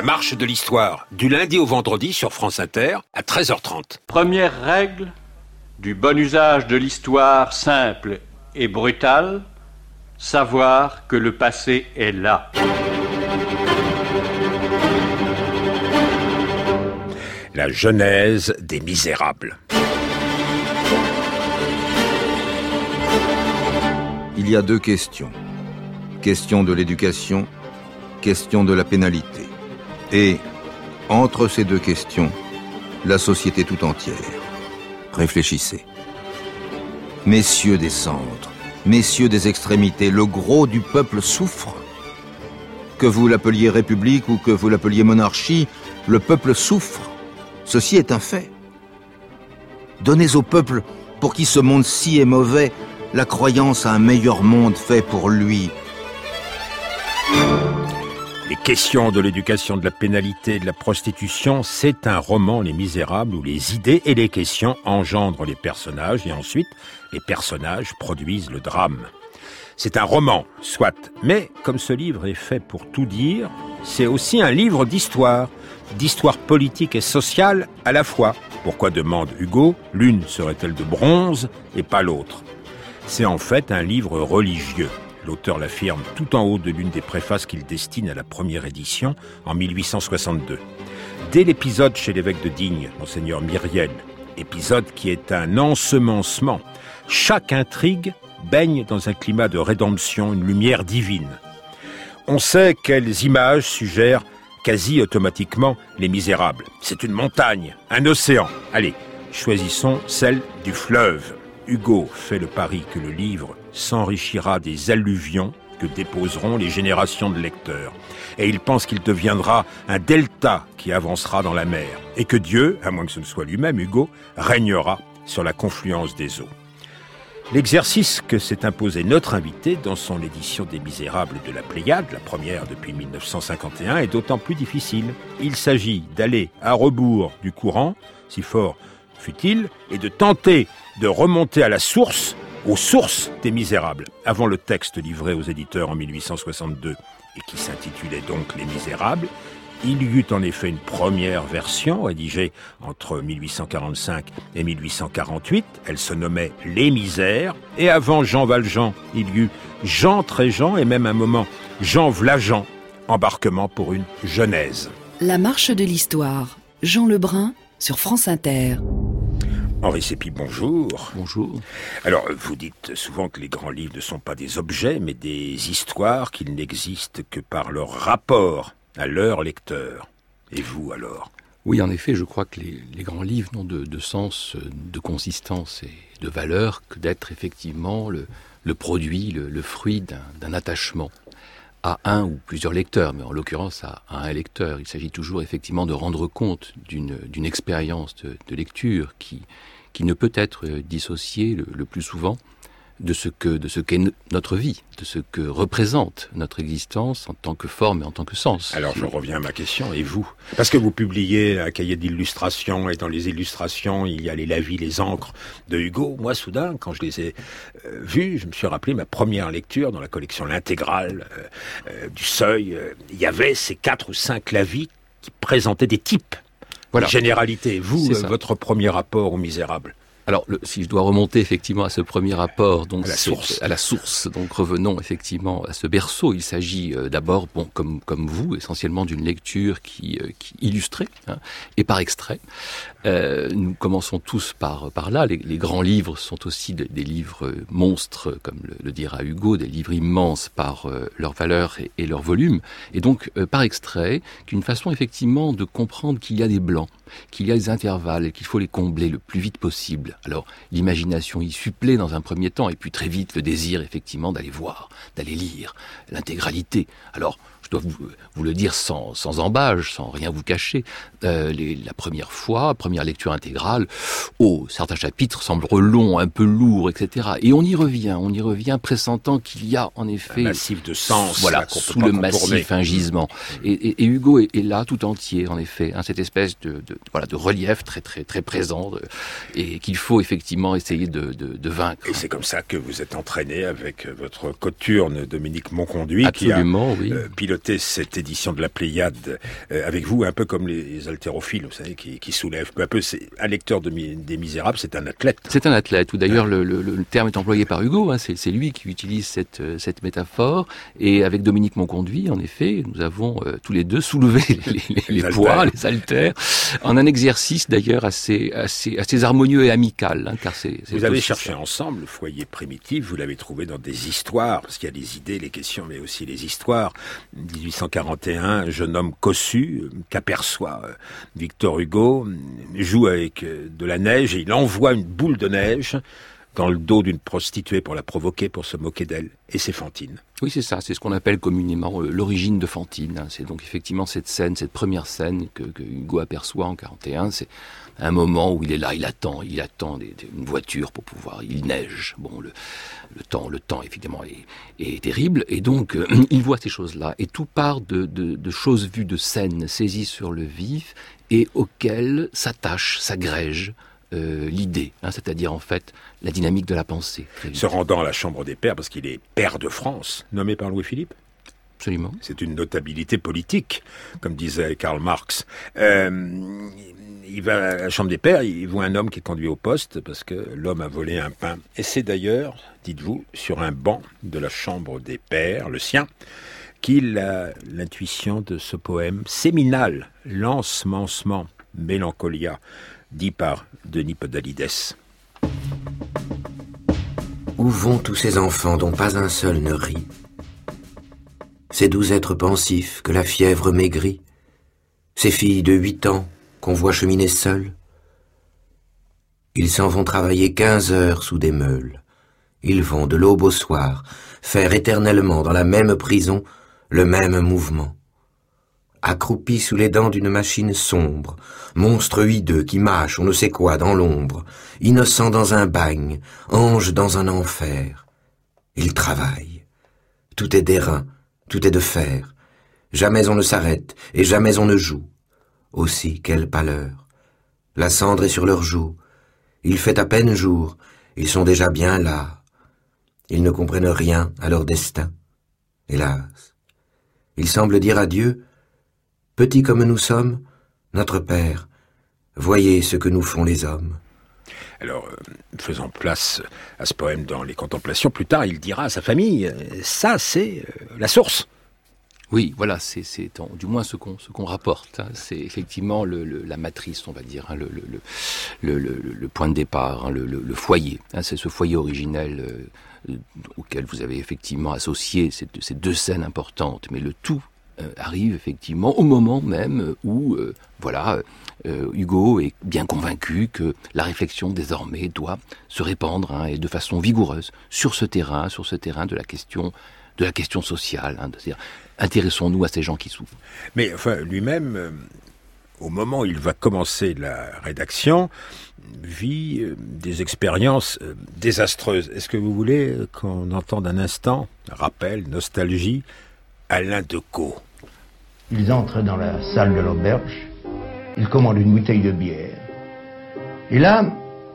marche de l'histoire, du lundi au vendredi sur France Inter à 13h30. Première règle du bon usage de l'histoire simple et brutale, savoir que le passé est là. La genèse des Misérables. Il y a deux questions. Question de l'éducation, question de la pénalité. Et, entre ces deux questions, la société tout entière. Réfléchissez. Messieurs des centres, messieurs des extrémités, le gros du peuple souffre. Que vous l'appeliez république ou que vous l'appeliez monarchie, le peuple souffre. Ceci est un fait. Donnez au peuple, pour qui ce monde-ci est mauvais, la croyance à un meilleur monde fait pour lui. Les questions de l'éducation, de la pénalité, de la prostitution, c'est un roman Les Misérables où les idées et les questions engendrent les personnages et ensuite les personnages produisent le drame. C'est un roman, soit, mais comme ce livre est fait pour tout dire, c'est aussi un livre d'histoire politique et sociale à la fois. Pourquoi, demande Hugo, l'une serait-elle de bronze et pas l'autre? C'est en fait un livre religieux. L'auteur l'affirme tout en haut de l'une des préfaces qu'il destine à la première édition en 1862. Dès l'épisode chez l'évêque de Digne, Monseigneur Myriel, épisode qui est un ensemencement, chaque intrigue baigne dans un climat de rédemption, une lumière divine. On sait quelles images suggèrent quasi automatiquement les Misérables. C'est une montagne, un océan. Allez, choisissons celle du fleuve. Hugo fait le pari que le livre s'enrichira des alluvions que déposeront les générations de lecteurs. Et il pense qu'il deviendra un delta qui avancera dans la mer. Et que Dieu, à moins que ce ne soit lui-même, Hugo, régnera sur la confluence des eaux. L'exercice que s'est imposé notre invité dans son édition des Misérables de la Pléiade, la première depuis 1951, est d'autant plus difficile. Il s'agit d'aller à rebours du courant, si fort fut-il, et de tenter de remonter à la source, aux sources des Misérables, avant le texte livré aux éditeurs en 1862 et qui s'intitulait donc Les Misérables. Il y eut en effet une première version rédigée entre 1845 et 1848. Elle se nommait Les Misères. Et avant Jean Valjean, il y eut Jean Tréjean et même un moment Jean Vlajean. Embarquement pour une genèse. La marche de l'histoire. Jean Lebrun sur France Inter. Henri Sépi, bonjour. Bonjour. Alors, vous dites souvent que les grands livres ne sont pas des objets, mais des histoires, qu'ils n'existent que par leur rapport à leur lecteur. Et vous, alors? Oui, en effet, je crois que les grands livres n'ont de sens, de consistance et de valeur que d'être effectivement le produit, le fruit d'un attachement à un ou plusieurs lecteurs, mais en l'occurrence à un lecteur. Il s'agit toujours effectivement de rendre compte d'une expérience de lecture qui ne peut être dissociée le plus souvent de ce qu'est notre vie, de ce que représente notre existence en tant que forme et en tant que sens. Alors je reviens à ma question, et vous? Parce que vous publiez un cahier d'illustrations, et dans les illustrations, il y a les lavis, les encres de Hugo. Moi, soudain, quand je les ai vus, je me suis rappelé ma première lecture dans la collection L'Intégrale du Seuil. Il y avait ces 4 ou 5 lavis qui présentaient des types, voilà. Des généralités. Vous, votre premier rapport aux Misérables? Alors, si je dois remonter effectivement à ce premier rapport, donc à la source, donc revenons effectivement à ce berceau. Il s'agit d'abord, comme vous, essentiellement d'une lecture qui illustrait, et par extrait. Nous commençons tous par là. Les grands livres sont aussi des livres monstres, comme le dira Hugo, des livres immenses par leur valeur et leur volume. Et donc, par extrait, qu'une façon effectivement de comprendre qu'il y a des blancs, qu'il y a des intervalles et qu'il faut les combler le plus vite possible. Alors, l'imagination y supplée dans un premier temps, et puis très vite le désir effectivement d'aller voir, d'aller lire l'intégralité. Alors, je dois vous le dire sans embâche, sans rien vous cacher. La première lecture intégrale, certains chapitres semblent longs, un peu lourds, etc. Et on y revient pressentant qu'il y a en effet un massif de sens, voilà, sous le massif un gisement. Et Hugo est là tout entier, en effet, cette espèce de relief très très très présent et qu'il faut effectivement essayer de vaincre. Et c'est comme ça que vous êtes entraîné avec votre coturne Dominique Monconduit, absolument, qui a piloté cette édition de la Pléiade avec vous, un peu comme les haltérophiles, vous savez, qui soulèvent peu à peu. C'est un lecteur des Misérables, c'est un athlète. C'est un athlète, ou d'ailleurs le terme est employé par Hugo, hein, c'est lui qui utilise cette métaphore, et avec Dominique Monconduit, en effet, nous avons tous les deux soulevé les poids, les haltères, en un exercice d'ailleurs assez harmonieux et amical, hein, car vous avez cherché ensemble le foyer primitif, vous l'avez trouvé dans des histoires, parce qu'il y a les idées, les questions, mais aussi les histoires. 1841, un jeune homme cossu qu'aperçoit Victor Hugo, joue avec de la neige et il envoie une boule de neige dans le dos d'une prostituée pour la provoquer, pour se moquer d'elle. Et c'est Fantine. Oui, c'est ça. C'est ce qu'on appelle communément l'origine de Fantine. Hein. C'est donc effectivement cette scène, cette première scène que Hugo aperçoit en 41. C'est un moment où il est là, il attend une voiture pour pouvoir. Il neige. Bon, le temps évidemment est terrible. Et donc, il voit ces choses-là. Et tout part de choses vues, de scènes saisies sur le vif et auxquelles s'attache, s'agrège l'idée, hein, c'est-à-dire en fait la dynamique de la pensée. Se rendant à la Chambre des Pairs, parce qu'il est pair de France, nommé par Louis-Philippe. Absolument. C'est une notabilité politique, comme disait Karl Marx. Il va à la Chambre des Pairs, il voit un homme qui est conduit au poste, parce que l'homme a volé un pain. Et c'est d'ailleurs, dites-vous, sur un banc de la Chambre des Pairs, le sien, qu'il a l'intuition de ce poème séminal, L'ensemencement, Mélancolia, dit par Denis Podalides. Où vont tous ces enfants dont pas un seul ne rit? Ces doux êtres pensifs que la fièvre maigrit? Ces filles de 8 ans qu'on voit cheminer seules? Ils s'en vont travailler 15 heures sous des meules. Ils vont de l'aube au soir faire éternellement dans la même prison le même mouvement. Accroupis sous les dents d'une machine sombre, monstre hideux qui mâche on ne sait quoi dans l'ombre, innocent dans un bagne, ange dans un enfer. Il travaille. Tout est d'airain, tout est de fer. Jamais on ne s'arrête et jamais on ne joue. Aussi, quelle pâleur. La cendre est sur leurs joues. Il fait à peine jour, ils sont déjà bien là. Ils ne comprennent rien à leur destin. Hélas. Ils semblent dire à Dieu: petits comme nous sommes, notre Père, voyez ce que nous font les hommes. Alors, faisant place à ce poème dans les Contemplations, plus tard, il dira à sa famille, ça, c'est la source. Oui, voilà, c'est du moins ce qu'on rapporte. Hein. C'est effectivement la matrice, on va dire, hein, le point de départ, hein, le foyer. Hein, c'est ce foyer originel auquel vous avez effectivement associé ces deux scènes importantes, mais le tout arrive effectivement au moment même où Hugo est bien convaincu que la réflexion désormais doit se répandre, hein, et de façon vigoureuse sur ce terrain de la question sociale, hein, c'est-à-dire intéressons-nous à ces gens qui souffrent. Mais enfin lui-même, au moment où il va commencer la rédaction, vit des expériences désastreuses. Est-ce que vous voulez qu'on entende un instant, rappel, nostalgie, Alain Decaux? Ils entrent dans la salle de l'auberge, ils commandent une bouteille de bière. Et là,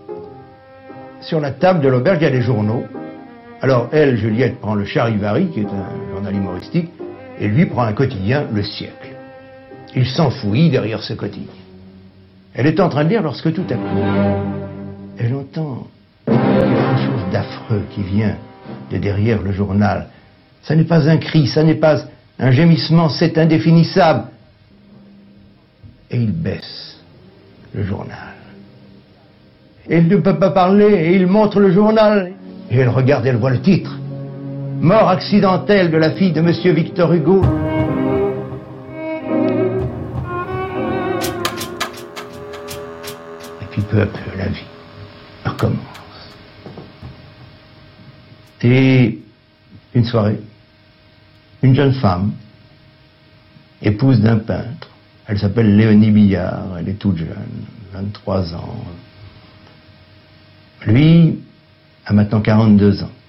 sur la table de l'auberge, il y a des journaux. Alors elle, Juliette, prend le Charivari, qui est un journal humoristique, et lui prend un quotidien, Le Siècle. Il s'enfouit derrière ce quotidien. Elle est en train de lire lorsque tout à coup, elle entend quelque chose d'affreux qui vient de derrière le journal. Ça n'est pas un cri, ça n'est pas un gémissement, c'est indéfinissable. Et il baisse le journal. Et il ne peut pas parler, et il montre le journal. Et elle regarde, elle voit le titre. Mort accidentelle de la fille de Monsieur Victor Hugo. Et puis peu à peu, la vie recommence. Et une soirée, une jeune femme, épouse d'un peintre, elle s'appelle Léonie Billard, elle est toute jeune, 23 ans. Lui a maintenant 42 ans.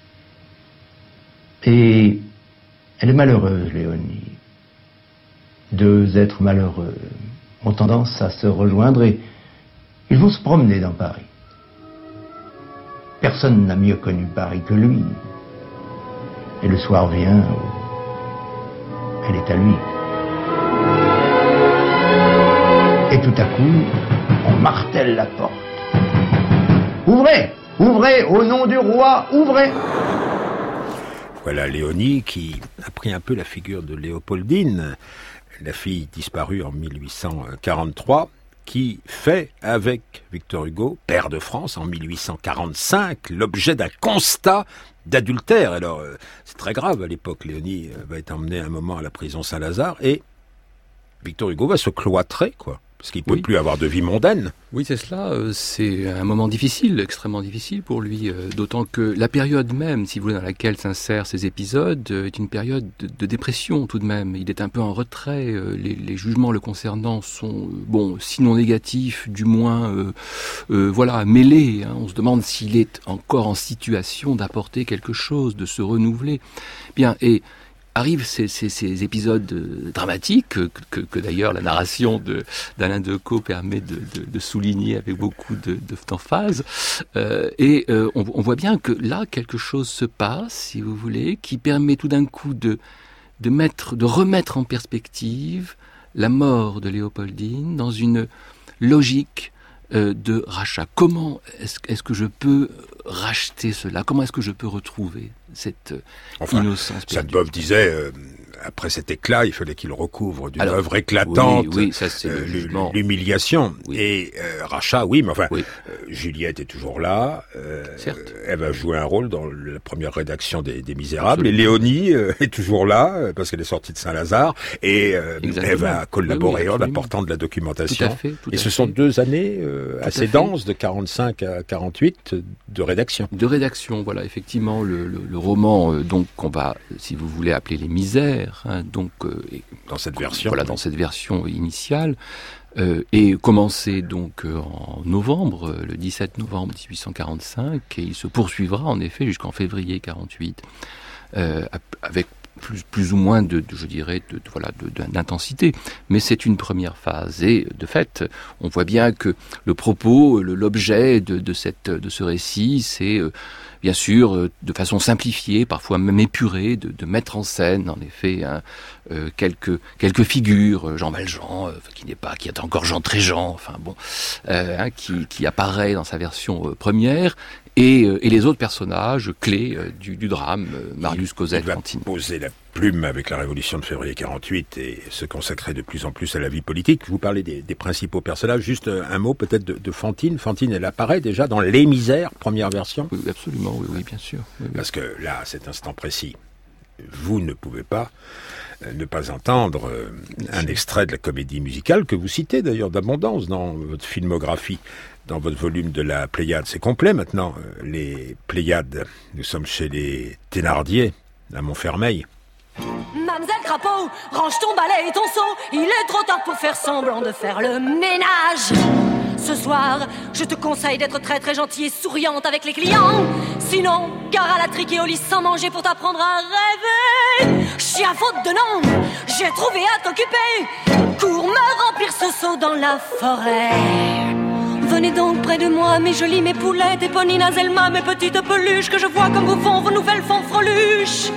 Et elle est malheureuse, Léonie. Deux êtres malheureux ont tendance à se rejoindre et ils vont se promener dans Paris. Personne n'a mieux connu Paris que lui. Et le soir vient elle est à lui. Et tout à coup, on martèle la porte. Ouvrez! Ouvrez! Au nom du roi, ouvrez! Voilà Léonie qui a pris un peu la figure de Léopoldine, la fille disparue en 1843, qui fait avec Victor Hugo, père de France, en 1845, l'objet d'un constat d'adultère. Alors, c'est très grave à l'époque. Léonie va être emmenée un moment à la prison Saint-Lazare et Victor Hugo va se cloîtrer, quoi. Parce qu'il ne peut plus avoir de vie mondaine. Oui, c'est cela. C'est un moment difficile, extrêmement difficile pour lui. D'autant que la période même, si vous voulez, dans laquelle s'insèrent ces épisodes, est une période de dépression tout de même. Il est un peu en retrait. Les jugements le concernant sont, sinon négatifs, du moins, mêlés. On se demande s'il est encore en situation d'apporter quelque chose, de se renouveler. Bien, et arrivent ces épisodes dramatiques que d'ailleurs la narration d'Alain Decaux permet de souligner avec beaucoup d'emphase. On voit bien que là, quelque chose se passe, si vous voulez, qui permet tout d'un coup de remettre en perspective la mort de Léopoldine dans une logique de rachat. Comment est-ce que je peux racheter cela? Comment est-ce que je peux retrouver cette innocence perdue? Sainte-Beuve disait, après cet éclat, il fallait qu'il recouvre d'une œuvre éclatante, oui, ça c'est le jugement. L'humiliation. Oui. Et rachat, oui, mais enfin, Juliette est toujours là. Certes. Elle va jouer un rôle dans la première rédaction des Misérables. Absolument. Et Léonie est toujours là, parce qu'elle est sortie de Saint-Lazare. Et elle va collaborer en apportant de la documentation. Tout à fait. Et ce sont 2 années assez denses, de 45 à 48, de rédaction. De rédaction, voilà, effectivement, le roman, donc, qu'on va, si vous voulez, appeler Les Misères, dans cette version. Voilà, dans cette version initiale, et commencé donc en novembre, le 17 novembre 1845, et il se poursuivra en effet jusqu'en février 48, avec plus ou moins d'intensité, mais c'est une première phase. Et de fait, on voit bien que le propos, l'objet de ce récit, c'est bien sûr, de façon simplifiée, parfois même épurée, de mettre en scène, en effet, quelques figures, Jean Valjean, qui est encore Jean Tréjean, qui apparaît dans sa version première, et les autres personnages clés du drame, Marius, Cosette, Fantine. Il va poser la plume avec la Révolution de février 48 et se consacrer de plus en plus à la vie politique. Vous parlez des principaux personnages. Juste un mot peut-être de Fantine. Fantine, elle apparaît déjà dans Les Misères, première version. Oui, absolument, oui, bien sûr. Oui. Parce que là, à cet instant précis, vous ne pouvez pas ne pas entendre un extrait de la comédie musicale que vous citez d'ailleurs d'abondance dans votre filmographie, dans votre volume de la Pléiade. C'est complet maintenant, les Pléiades. Nous sommes chez les Thénardier, à Montfermeil. Mademoiselle Crapaud, range ton balai et ton seau. Il est trop tard pour faire semblant de faire le ménage. Ce soir, je te conseille d'être très très gentille et souriante avec les clients. Sinon, gare à la trique et au lit sans manger pour t'apprendre à rêver. Chien faute de nom, j'ai trouvé à t'occuper. Cours me remplir ce seau dans la forêt. Venez donc près de moi, mes jolies, mes poulettes, Éponine, Azelma, mes petites peluches, que je vois comme vous font vos nouvelles fanfreluches.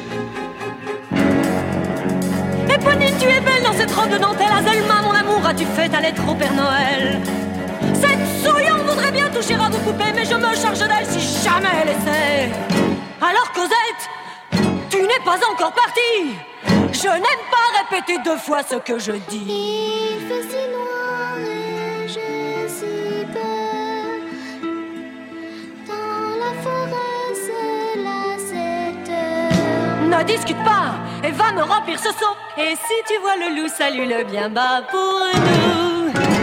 Éponine, tu es belle dans cette robe de dentelle. Azelma, mon amour, as-tu fait ta lettre au Père Noël? Cette souillon voudrait bien toucher à vos poupées, mais je me charge d'elle si jamais elle essaie. Alors Cosette, tu n'es pas encore partie. Je n'aime pas répéter 2 fois ce que je dis. Il fait si noir et j'ai si peur. Dans la forêt, c'est là 7 heures. Ne discute pas et va me remplir ce seau. Et si tu vois le loup, salue-le bien bas pour nous.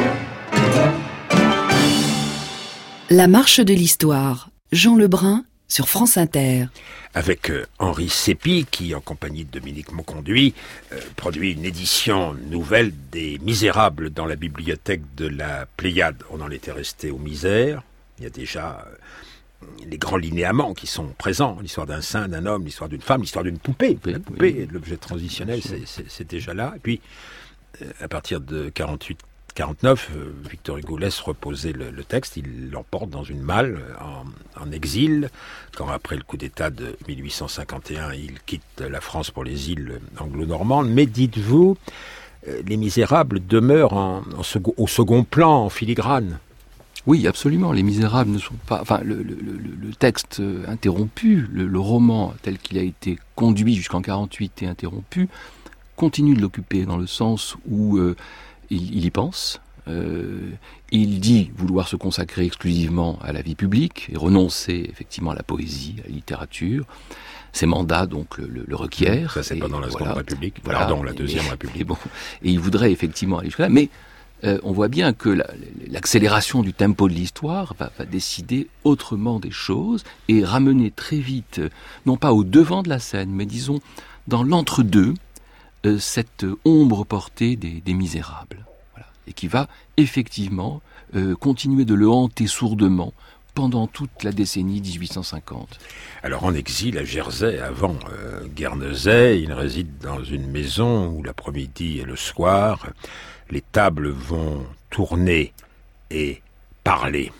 La marche de l'histoire, Jean Lebrun sur France Inter. Avec Henri Sépi, qui, en compagnie de Dominique Mauconduit, produit une édition nouvelle des Misérables dans la bibliothèque de la Pléiade. On en était resté aux misères. Il y a déjà les grands linéaments qui sont présents. L'histoire d'un saint, d'un homme, l'histoire d'une femme, l'histoire d'une poupée. La poupée, l'objet transitionnel, c'est déjà là. Et puis, à partir de 48, 49, Victor Hugo laisse reposer le texte, il l'emporte dans une malle en exil, quand après le coup d'État de 1851, il quitte la France pour les îles anglo-normandes. Mais dites-vous, Les Misérables demeurent au second plan, en filigrane. Oui, absolument. Les Misérables ne sont pas... Enfin, le texte interrompu, le roman tel qu'il a été conduit jusqu'en 48 et interrompu, continue de l'occuper dans le sens où il y pense. Il dit vouloir se consacrer exclusivement à la vie publique et renoncer effectivement à la poésie, à la littérature. Ses mandats donc le requièrent. Ça, c'est pas dans la Seconde République. Voilà, Pardon, la Deuxième République. Et il voudrait effectivement aller jusque-là, mais on voit bien que l'accélération du tempo de l'histoire va décider autrement des choses et ramener très vite, non pas au devant de la scène, mais disons dans l'entre-deux, cette ombre portée des Misérables. Voilà. Et qui va effectivement continuer de le hanter sourdement pendant toute la décennie 1850. Alors en exil à Jersey, avant Guernesey, il réside dans une maison où l'après-midi et le soir, les tables vont tourner et parler.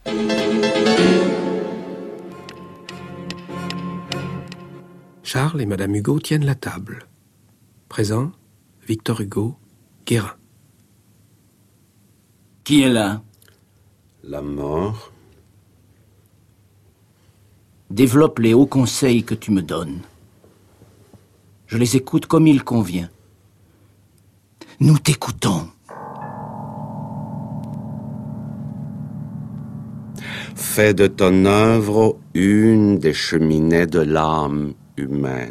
Charles et Madame Hugo tiennent la table. Présent, Victor Hugo, Guérin. Qui est là? La mort. Développe les hauts conseils que tu me donnes. Je les écoute comme il convient. Nous t'écoutons. Fais de ton œuvre une des cheminées de l'âme humaine.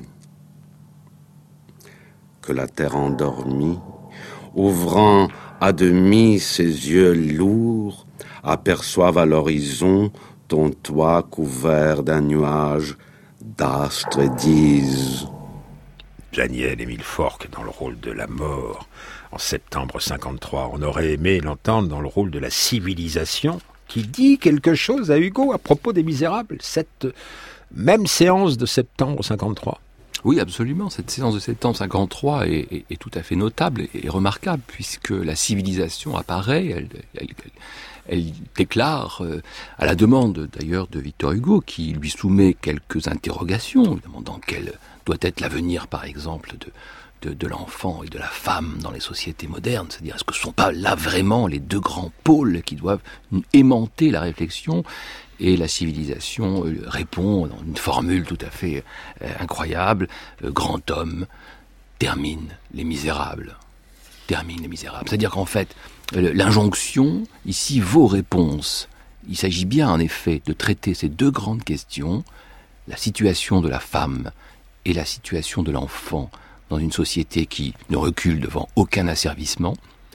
Que la terre endormie, ouvrant à demi ses yeux lourds, aperçoive à l'horizon ton toit couvert d'un nuage d'astres et dise... Daniel Émile Forck dans le rôle de la mort en septembre 53. On aurait aimé l'entendre dans le rôle de la civilisation qui dit quelque chose à Hugo à propos des Misérables, cette même séance de septembre 53. Oui, absolument. Cette séance de septembre 53 est tout à fait notable et remarquable puisque la civilisation apparaît, elle déclare, à la demande d'ailleurs de Victor Hugo, qui lui soumet quelques interrogations, demandant quel doit être l'avenir, par exemple, de l'enfant et de la femme dans les sociétés modernes. C'est-à-dire, est-ce que ce ne sont pas là vraiment les deux grands pôles qui doivent aimanter la réflexion ? Et la civilisation répond dans une formule tout à fait incroyable. Grand homme, termine les Misérables. Termine les Misérables. C'est-à-dire qu'en fait, l'injonction, ici, vaut réponse. Il s'agit bien, en effet, de traiter ces deux grandes questions, la situation de la femme et la situation de l'enfant dans une société qui ne recule devant aucun asservissement,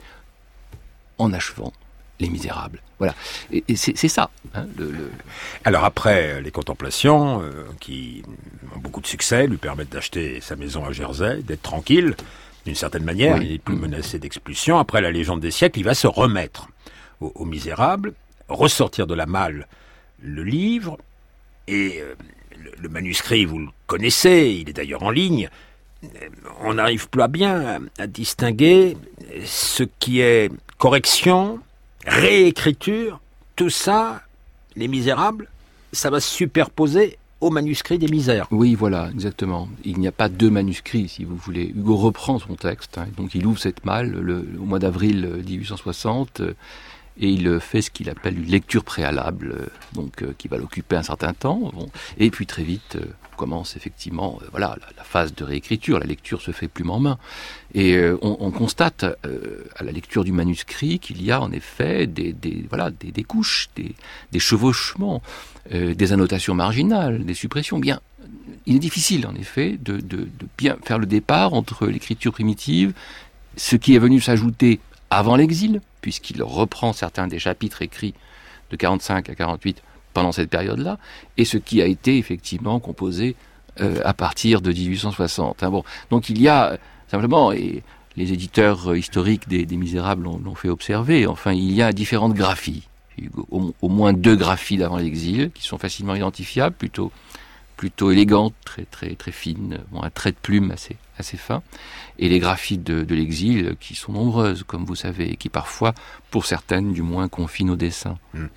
en achevant les Misérables. Voilà. Et c'est ça. Hein, Alors après, les contemplations, qui ont beaucoup de succès, lui permettent d'acheter sa maison à Jersey, d'être tranquille, d'une certaine manière, oui. Il n'est plus menacé d'expulsion. Après la légende des siècles, il va se remettre aux Misérables, ressortir de la malle le livre, et le manuscrit, vous le connaissez, il est d'ailleurs en ligne. On n'arrive pas bien à distinguer ce qui est correction, réécriture, tout ça, les Misérables, ça va se superposer au manuscrit des Misères. Oui, voilà, exactement. Il n'y a pas deux manuscrits, si vous voulez. Hugo reprend son texte, hein, donc il ouvre cette malle au mois d'avril 1860, et il fait ce qu'il appelle une lecture préalable, donc qui va l'occuper un certain temps. Bon. Et puis très vite commence effectivement la phase de réécriture. La lecture se fait plume en main. Et on constate à la lecture du manuscrit qu'il y a en effet des couches, des chevauchements, des annotations marginales, des suppressions. Bien, il est difficile en effet de bien faire le départ entre l'écriture primitive, ce qui est venu s'ajouter avant l'exil, puisqu'il reprend certains des chapitres écrits de 45 à 48 pendant cette période-là, et ce qui a été effectivement composé à partir de 1860. Hein, bon. Donc il y a simplement, et les éditeurs historiques des Misérables l'ont fait observer, enfin il y a différentes graphies, au moins deux graphies d'avant l'exil, qui sont facilement identifiables, plutôt élégantes, très fines, un trait de plume assez fin, et les graphiques de l'exil qui sont nombreuses, comme vous savez, et qui parfois, pour certaines du moins, confinent au dessin.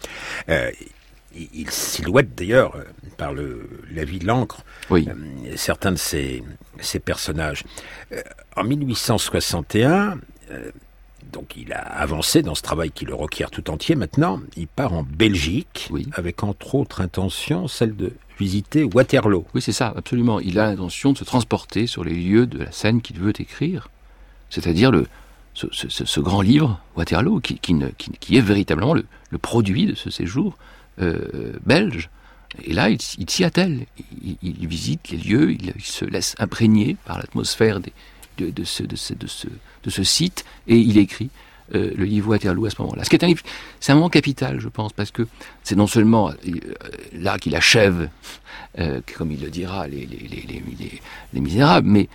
Il silhouette d'ailleurs, par la vie de l'encre, certains de ces personnages. En 1861, donc il a avancé dans ce travail qui le requiert tout entier. Maintenant, il part en Belgique, avec entre autres intention, celle de visiter Waterloo. Oui, c'est ça, absolument. Il a l'intention de se transporter sur les lieux de la scène qu'il veut écrire, c'est-à-dire ce grand livre, Waterloo, qui est véritablement le produit de ce séjour belge. Et là, il s'y attelle. Il visite les lieux, il se laisse imprégner par l'atmosphère de ce site, et il écrit le livre Waterloo à ce moment-là. Ce qui est un livre, c'est un moment capital, je pense, parce que c'est non seulement là qu'il achève, comme il le dira, les Misérables, mais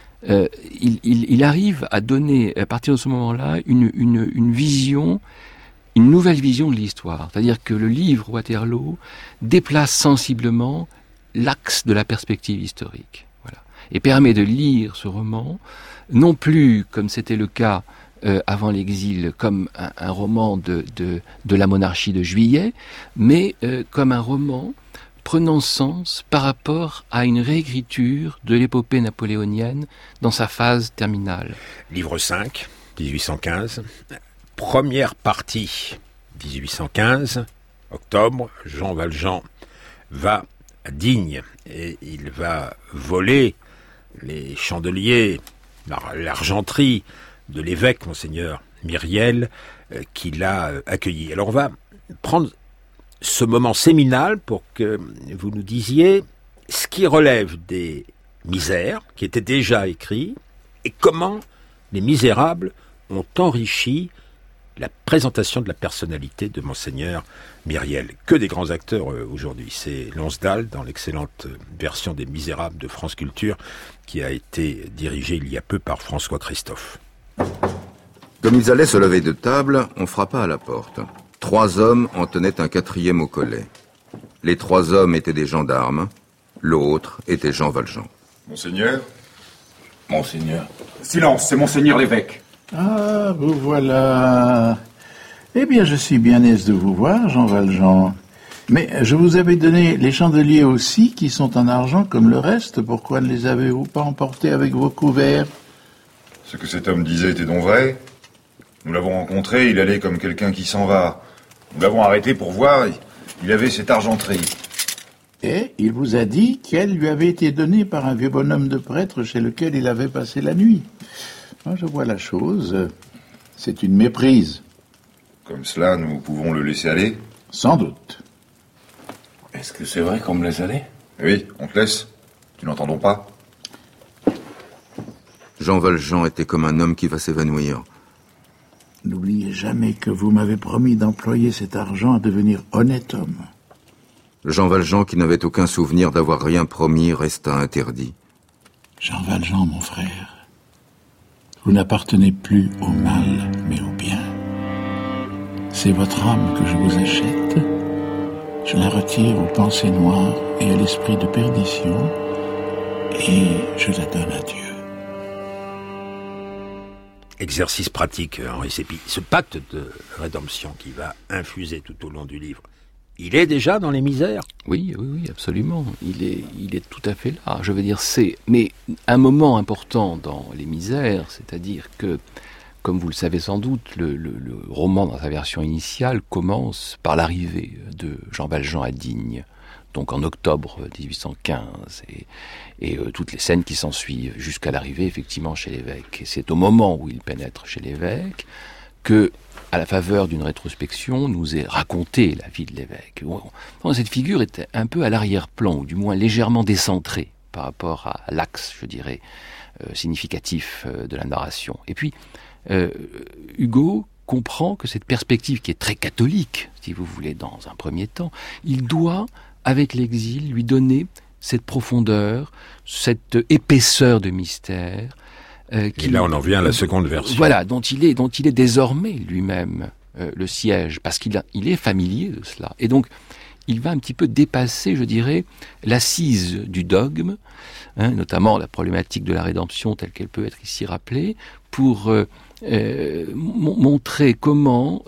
il arrive à donner, à partir de ce moment-là, une vision, une nouvelle vision de l'histoire. C'est-à-dire que le livre Waterloo déplace sensiblement l'axe de la perspective historique. Voilà. Et permet de lire ce roman, non plus, comme c'était le cas avant l'exil, comme un roman de la monarchie de Juillet, mais comme un roman prenant sens par rapport à une réécriture de l'épopée napoléonienne dans sa phase terminale. Livre 5, 1815, première partie, 1815, octobre, Jean Valjean va à Digne et il va voler les chandeliers, l'argenterie de l'évêque, monseigneur Myriel, qui l'a accueilli. Alors on va prendre ce moment séminal pour que vous nous disiez ce qui relève des Misères, qui étaient déjà écrits, et comment les Misérables ont enrichi la présentation de la personnalité de monseigneur Myriel. Que des grands acteurs aujourd'hui. C'est Lonsdal, dans l'excellente version des Misérables de France Culture, qui a été dirigée il y a peu par François Christophe. Comme ils allaient se lever de table, on frappa à la porte. 3 hommes en tenaient un 4e au collet. Les 3 hommes étaient des gendarmes, l'autre était Jean Valjean. Monseigneur ? Monseigneur. Silence, c'est monseigneur l'évêque. Ah, vous voilà. Eh bien, je suis bien aise de vous voir, Jean Valjean. Mais je vous avais donné les chandeliers aussi, qui sont en argent comme le reste. Pourquoi ne les avez-vous pas emportés avec vos couverts ? Ce que cet homme disait était donc vrai. Nous l'avons rencontré, il allait comme quelqu'un qui s'en va. Nous l'avons arrêté pour voir, il avait cette argenterie. Et il vous a dit qu'elle lui avait été donnée par un vieux bonhomme de prêtre chez lequel il avait passé la nuit. Moi, je vois la chose. C'est une méprise. Comme cela, nous pouvons le laisser aller ? Sans doute. Est-ce que c'est vrai qu'on me laisse aller ? Oui, on te laisse. Tu n'entendons pas ? Jean Valjean était comme un homme qui va s'évanouir. N'oubliez jamais que vous m'avez promis d'employer cet argent à devenir honnête homme. Jean Valjean, qui n'avait aucun souvenir d'avoir rien promis, resta interdit. Jean Valjean, mon frère, vous n'appartenez plus au mal, mais au bien. C'est votre âme que je vous achète. Je la retire aux pensées noires et à l'esprit de perdition, et je la donne à Dieu. Exercice pratique, Henri Sépi. Ce pacte de rédemption qui va infuser tout au long du livre, il est déjà dans les Misères ? Oui, absolument. Il est tout à fait là. Je veux dire, mais un moment important dans les Misères, c'est-à-dire que, comme vous le savez sans doute, le roman dans sa version initiale commence par l'arrivée de Jean Valjean à Digne, donc en octobre 1815, et toutes les scènes qui s'ensuivent jusqu'à l'arrivée effectivement chez l'évêque. Et c'est au moment où il pénètre chez l'évêque que, à la faveur d'une rétrospection, nous est raconté la vie de l'évêque. Cette figure est un peu à l'arrière-plan, ou du moins légèrement décentrée par rapport à l'axe, je dirais, significatif de la narration. Et puis, Hugo comprend que cette perspective qui est très catholique, si vous voulez, dans un premier temps, il doit, avec l'exil, lui donner cette profondeur, cette épaisseur de mystère. Et là, on en vient à la seconde version. Voilà, dont il est désormais lui-même le siège, parce qu'il est familier de cela. Et donc, il va un petit peu dépasser, je dirais, l'assise du dogme, notamment la problématique de la rédemption telle qu'elle peut être ici rappelée, pour montrer comment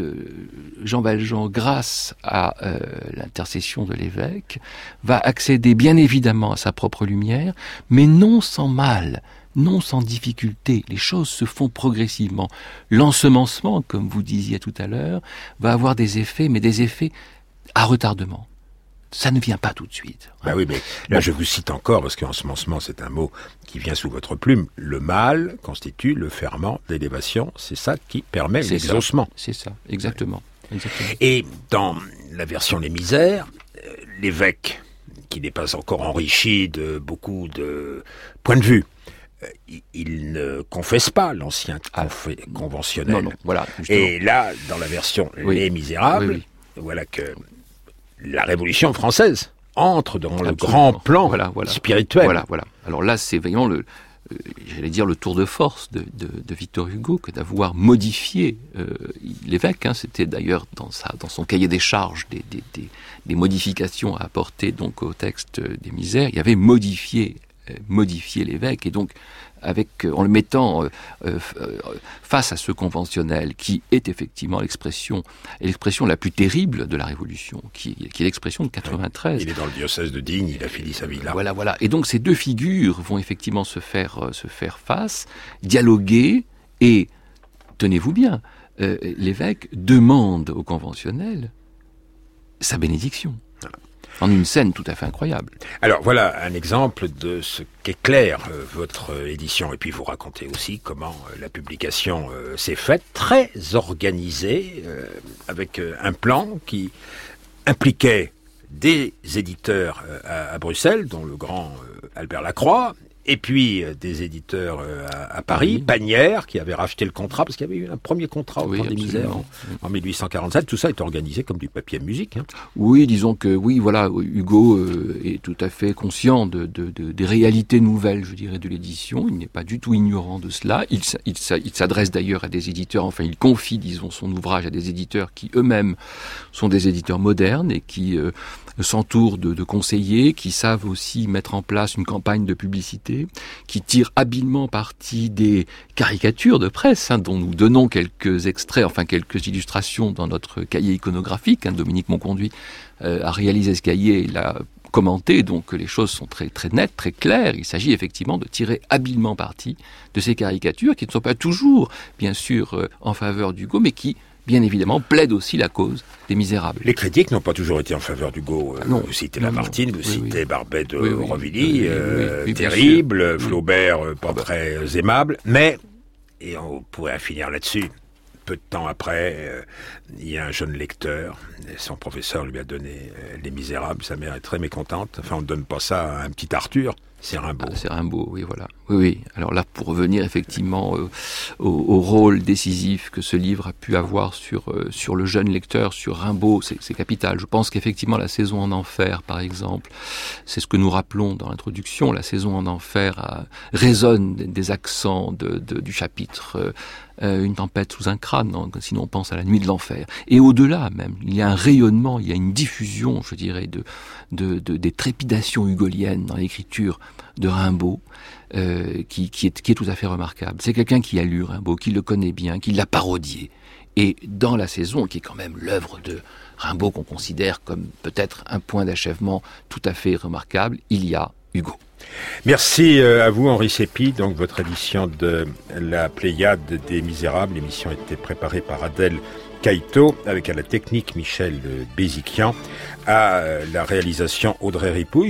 Jean Valjean, grâce à l'intercession de l'évêque, va accéder bien évidemment à sa propre lumière, mais non sans mal, non sans difficulté. Les choses se font progressivement. L'ensemencement, comme vous disiez tout à l'heure, va avoir des effets, mais des effets à retardement. Ça ne vient pas tout de suite. Bah oui, mais là je vous cite encore, parce qu'ensemencement c'est un mot qui vient sous votre plume. Le mal constitue le ferment d'élévation, c'est ça qui permet l'exaucement. C'est ça, exactement. Exactement. Et dans la version Les Misères, l'évêque, qui n'est pas encore enrichi de beaucoup de points de vue, il ne confesse pas l'ancien conventionnel. Non, voilà. Justement. Et là, dans la version Les Misérables, voilà que la Révolution française entre dans le grand plan spirituel. Voilà. Alors là, c'est vraiment j'allais dire le tour de force de Victor Hugo que d'avoir modifié l'évêque. C'était d'ailleurs dans son cahier des charges des modifications à apporter donc au texte des Misères. Il y avait modifié l'évêque, et donc en le mettant face à ce conventionnel qui est effectivement l'expression la plus terrible de la Révolution, qui est l'expression de 93. Il est dans le diocèse de Digne, il a fini sa vie là. Voilà. Et donc ces deux figures vont effectivement se faire face, dialoguer, et tenez-vous bien, l'évêque demande au conventionnel sa bénédiction. En une scène tout à fait incroyable. Alors voilà un exemple de ce qu'éclaire votre édition, et puis vous racontez aussi comment la publication s'est faite, très organisée, avec un plan qui impliquait des éditeurs à Bruxelles, dont le grand Albert Lacroix, et puis des éditeurs à Paris, Pagnière, qui avait racheté le contrat, parce qu'il y avait eu un premier contrat au temps des Misères en 1847. Tout ça est organisé comme du papier de musique. Oui, disons que Hugo est tout à fait conscient des réalités nouvelles, je dirais, de l'édition. Il n'est pas du tout ignorant de cela. Il s'adresse d'ailleurs à des éditeurs, enfin il confie, disons, son ouvrage à des éditeurs qui eux-mêmes sont des éditeurs modernes et qui s'entourent de conseillers, qui savent aussi mettre en place une campagne de publicité, qui tirent habilement parti des caricatures de presse, dont nous donnons quelques extraits, enfin quelques illustrations dans notre cahier iconographique. Dominique Monconduit a réalisé ce cahier, il l'a commenté, donc les choses sont très, très nettes, très claires. Il s'agit effectivement de tirer habilement parti de ces caricatures, qui ne sont pas toujours, bien sûr, en faveur d'Hugo, mais qui, bien évidemment, plaide aussi la cause des Misérables. Les critiques n'ont pas toujours été en faveur d'Hugo. Vous citez Lamartine, vous citez Barbet de Aurevilly, terrible, Flaubert, pas très aimable, mais, et on pourrait finir là-dessus, peu de temps après, il y a un jeune lecteur, son professeur lui a donné Les Misérables, sa mère est très mécontente, enfin on ne donne pas ça à un petit Arthur. C'est Rimbaud. C'est Rimbaud, oui, voilà. Oui. Alors là, pour revenir effectivement au rôle décisif que ce livre a pu avoir sur le jeune lecteur, sur Rimbaud, c'est capital. Je pense qu'effectivement, La Saison en Enfer, par exemple, c'est ce que nous rappelons dans l'introduction. La Saison en Enfer résonne des accents du chapitre Une tempête sous un crâne, sinon on pense à La Nuit de l'Enfer. Et au-delà même, il y a un rayonnement, il y a une diffusion, je dirais, des trépidations hugoliennes dans l'écriture de Rimbaud, qui est tout à fait remarquable. C'est quelqu'un qui a lu Rimbaud, qui le connaît bien, qui l'a parodié. Et dans La Saison, qui est quand même l'œuvre de Rimbaud qu'on considère comme peut-être un point d'achèvement tout à fait remarquable, il y a Hugo. Merci à vous, Henri Sépi. Donc, votre édition de la Pléiade des Misérables. L'émission a été préparée par Adèle Caïto, avec à la technique Michel Béziquian, à la réalisation Audrey Ripouille.